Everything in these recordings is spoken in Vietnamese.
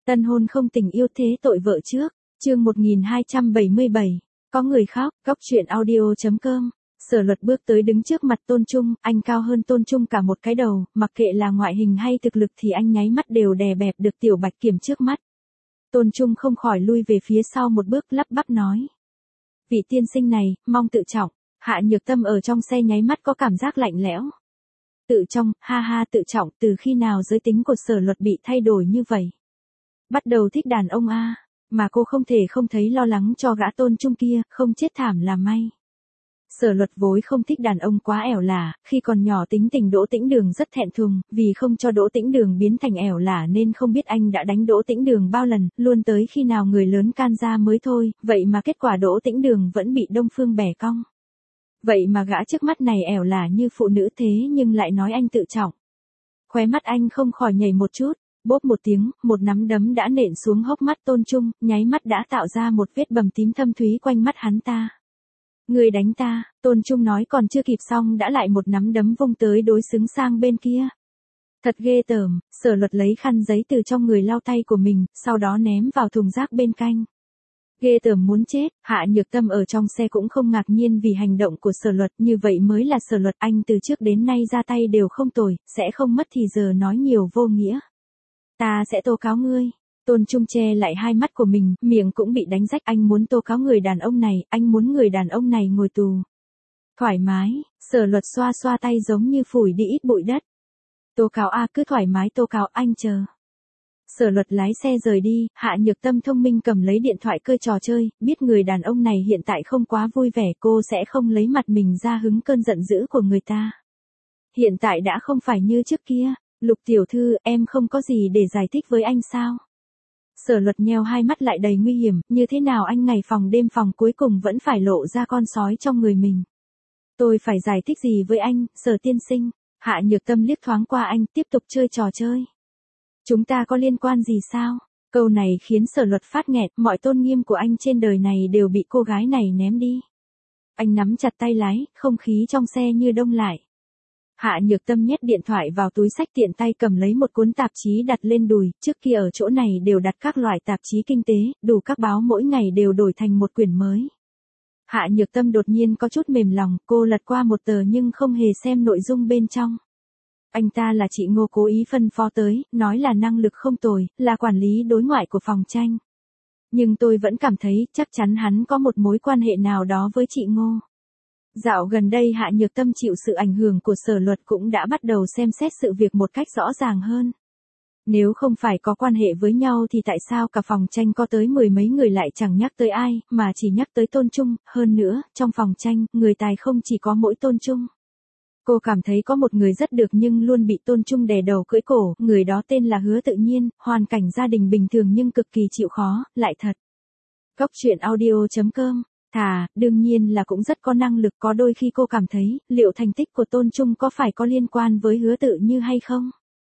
Tân hôn không tình yêu thế tội vợ trước, chương 1277, có người khóc, góc truyện audio.com. Sở Luật bước tới đứng trước mặt Tôn Trung, anh cao hơn Tôn Trung cả một cái đầu, mặc kệ là ngoại hình hay thực lực thì anh nháy mắt đều đè bẹp được Tiểu Bạch Kiểm trước mắt. Tôn Trung không khỏi lui về phía sau một bước lắp bắp nói. Vị tiên sinh này, mong tự trọng. Hạ Nhược Tâm ở trong xe nháy mắt có cảm giác lạnh lẽo. Tự trọng, ha ha, tự trọng, từ khi nào giới tính của Sở Luật bị thay đổi như vậy? Bắt đầu thích đàn ông a, mà cô không thể không thấy lo lắng cho gã Tôn Trung kia, không chết thảm là may. Sở Luật vốn không thích đàn ông quá ẻo lả, khi còn nhỏ tính tình Đỗ Tĩnh Đường rất thẹn thùng, vì không cho Đỗ Tĩnh Đường biến thành ẻo lả nên không biết anh đã đánh Đỗ Tĩnh Đường bao lần, luôn tới khi nào người lớn can ra mới thôi, vậy mà kết quả Đỗ Tĩnh Đường vẫn bị Đông Phương bẻ cong. Vậy mà gã trước mắt này ẻo lả như phụ nữ thế nhưng lại nói anh tự trọng. Khóe mắt anh không khỏi nhảy một chút, bốp một tiếng, một nắm đấm đã nện xuống hốc mắt Tôn Trung, nháy mắt đã tạo ra một vết bầm tím thâm thúy quanh mắt hắn ta. Người đánh ta, Tôn Trung nói còn chưa kịp xong đã lại một nắm đấm vung tới đối xứng sang bên kia. Thật ghê tởm, Sở Luật lấy khăn giấy từ trong người lau tay của mình, sau đó ném vào thùng rác bên cạnh. Ghê tởm muốn chết, Hạ Nhược Tâm ở trong xe cũng không ngạc nhiên vì hành động của Sở Luật, như vậy mới là Sở Luật, anh từ trước đến nay ra tay đều không tồi, sẽ không mất thì giờ nói nhiều vô nghĩa. Ta sẽ tố cáo ngươi. Tôn Trung che lại hai mắt của mình, miệng cũng bị đánh rách, anh muốn tố cáo người đàn ông này, anh muốn người đàn ông này ngồi tù. Thoải mái, Sở Luật xoa xoa tay giống như phủi đi ít bụi đất. Tố cáo a, cứ thoải mái tố cáo, anh chờ. Sở Luật lái xe rời đi, Hạ Nhược Tâm thông minh cầm lấy điện thoại chơi trò chơi, biết người đàn ông này hiện tại không quá vui vẻ, cô sẽ không lấy mặt mình ra hứng cơn giận dữ của người ta. Hiện tại đã không phải như trước kia, Lục tiểu thư, em không có gì để giải thích với anh sao? Sở Luật nheo hai mắt lại đầy nguy hiểm, như thế nào anh ngày phòng đêm phòng cuối cùng vẫn phải lộ ra con sói trong người mình. Tôi phải giải thích gì với anh, Sở tiên sinh? Hạ Nhược Tâm liếc thoáng qua anh, tiếp tục chơi trò chơi. Chúng ta có liên quan gì sao? Câu này khiến Sở Luật phát nghẹt, mọi tôn nghiêm của anh trên đời này đều bị cô gái này ném đi. Anh nắm chặt tay lái, không khí trong xe như đông lại. Hạ Nhược Tâm nhét điện thoại vào túi xách tiện tay cầm lấy một cuốn tạp chí đặt lên đùi, trước kia ở chỗ này đều đặt các loại tạp chí kinh tế, đủ các báo mỗi ngày đều đổi thành một quyển mới. Hạ Nhược Tâm đột nhiên có chút mềm lòng, cô lật qua một tờ nhưng không hề xem nội dung bên trong. Anh ta là chị Ngô cố ý phân phó tới, nói là năng lực không tồi, là quản lý đối ngoại của phòng tranh. Nhưng tôi vẫn cảm thấy chắc chắn hắn có một mối quan hệ nào đó với chị Ngô. Dạo gần đây Hạ Nhược Tâm chịu sự ảnh hưởng của Sở Luật cũng đã bắt đầu xem xét sự việc một cách rõ ràng hơn. Nếu không phải có quan hệ với nhau thì tại sao cả phòng tranh có tới mười mấy người lại chẳng nhắc tới ai, mà chỉ nhắc tới Tôn Trung, hơn nữa, trong phòng tranh, người tài không chỉ có mỗi Tôn Trung. Cô cảm thấy có một người rất được nhưng luôn bị Tôn Trung đè đầu cưỡi cổ, người đó tên là Hứa Tự Nhiên, hoàn cảnh gia đình bình thường nhưng cực kỳ chịu khó, lại thật. Góc truyện audio.com. Đương nhiên là cũng rất có năng lực, có đôi khi cô cảm thấy, liệu thành tích của Tôn Trung có phải có liên quan với Hứa Tự Như hay không?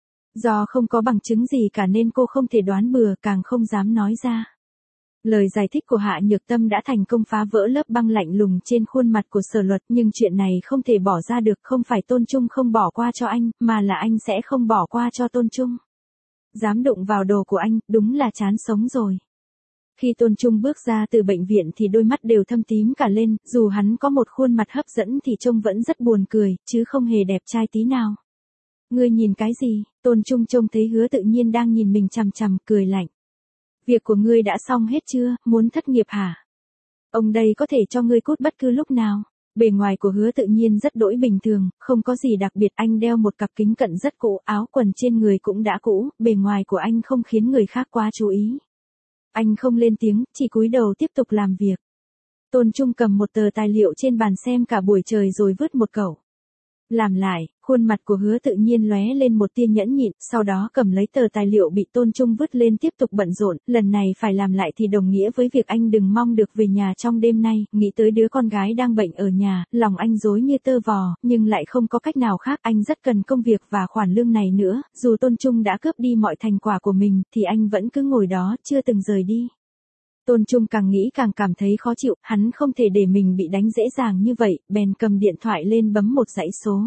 Do không có bằng chứng gì cả nên cô không thể đoán bừa, càng không dám nói ra. Lời giải thích của Hạ Nhược Tâm đã thành công phá vỡ lớp băng lạnh lùng trên khuôn mặt của Sở Luật, nhưng chuyện này không thể bỏ ra được, không phải Tôn Trung không bỏ qua cho anh, mà là anh sẽ không bỏ qua cho Tôn Trung. Dám đụng vào đồ của anh, đúng là chán sống rồi. Khi Tôn Trung bước ra từ bệnh viện thì đôi mắt đều thâm tím cả lên, dù hắn có một khuôn mặt hấp dẫn thì trông vẫn rất buồn cười, chứ không hề đẹp trai tí nào. Ngươi nhìn cái gì? Tôn Trung trông thấy Hứa Tự Nhiên đang nhìn mình chằm chằm, cười lạnh. Việc của ngươi đã xong hết chưa, muốn thất nghiệp hả? Ông đây có thể cho ngươi cút bất cứ lúc nào. Bề ngoài của Hứa Tự Nhiên rất đỗi bình thường, không có gì đặc biệt, anh đeo một cặp kính cận rất cũ, áo quần trên người cũng đã cũ, bề ngoài của anh không khiến người khác quá chú ý. Anh không lên tiếng, chỉ cúi đầu tiếp tục làm việc. Tôn Trung cầm một tờ tài liệu trên bàn xem cả buổi trời rồi vứt một cẩu. Làm lại, khuôn mặt của Hứa Tự Nhiên lóe lên một tia nhẫn nhịn, sau đó cầm lấy tờ tài liệu bị Tôn Trung vứt lên tiếp tục bận rộn, lần này phải làm lại thì đồng nghĩa với việc anh đừng mong được về nhà trong đêm nay, nghĩ tới đứa con gái đang bệnh ở nhà, lòng anh rối như tơ vò, nhưng lại không có cách nào khác, anh rất cần công việc và khoản lương này nữa, dù Tôn Trung đã cướp đi mọi thành quả của mình, thì anh vẫn cứ ngồi đó, chưa từng rời đi. Tôn Trung càng nghĩ càng cảm thấy khó chịu, hắn không thể để mình bị đánh dễ dàng như vậy, bèn cầm điện thoại lên bấm một dãy số.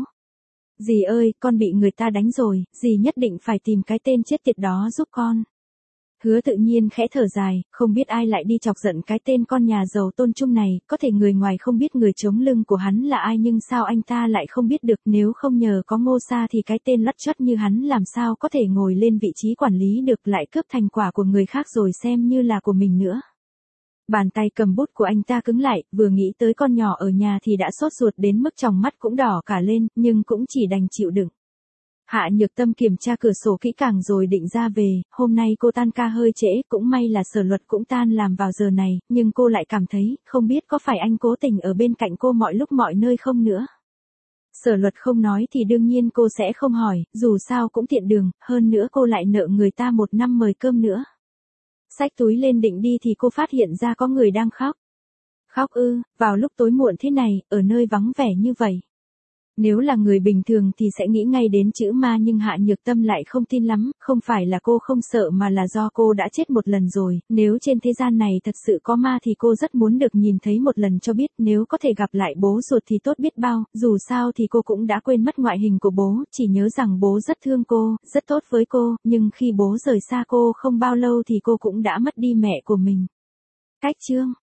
Dì ơi, con bị người ta đánh rồi, dì nhất định phải tìm cái tên chết tiệt đó giúp con. Hứa Tự Nhiên khẽ thở dài, không biết ai lại đi chọc giận cái tên con nhà giàu Tôn Trung này, có thể người ngoài không biết người chống lưng của hắn là ai nhưng sao anh ta lại không biết được, nếu không nhờ có Ngô Sa thì cái tên lắt choắt như hắn làm sao có thể ngồi lên vị trí quản lý được, lại cướp thành quả của người khác rồi xem như là của mình nữa. Bàn tay cầm bút của anh ta cứng lại, vừa nghĩ tới con nhỏ ở nhà thì đã sốt ruột đến mức tròng mắt cũng đỏ cả lên, nhưng cũng chỉ đành chịu đựng. Hạ Nhược Tâm kiểm tra cửa sổ kỹ càng rồi định ra về, hôm nay cô tan ca hơi trễ, cũng may là Sở Luật cũng tan làm vào giờ này, nhưng cô lại cảm thấy, không biết có phải anh cố tình ở bên cạnh cô mọi lúc mọi nơi không nữa. Sở Luật không nói thì đương nhiên cô sẽ không hỏi, dù sao cũng tiện đường, hơn nữa cô lại nợ người ta 1 năm mời cơm nữa. Xách túi lên định đi thì cô phát hiện ra có người đang khóc. Khóc ư, vào lúc tối muộn thế này, ở nơi vắng vẻ như vậy. Nếu là người bình thường thì sẽ nghĩ ngay đến chữ ma nhưng Hạ Nhược Tâm lại không tin lắm, không phải là cô không sợ mà là do cô đã chết một lần rồi, nếu trên thế gian này thật sự có ma thì cô rất muốn được nhìn thấy một lần cho biết, nếu có thể gặp lại bố ruột thì tốt biết bao, dù sao thì cô cũng đã quên mất ngoại hình của bố, chỉ nhớ rằng bố rất thương cô, rất tốt với cô, nhưng khi bố rời xa cô không bao lâu thì cô cũng đã mất đi mẹ của mình. Cách chương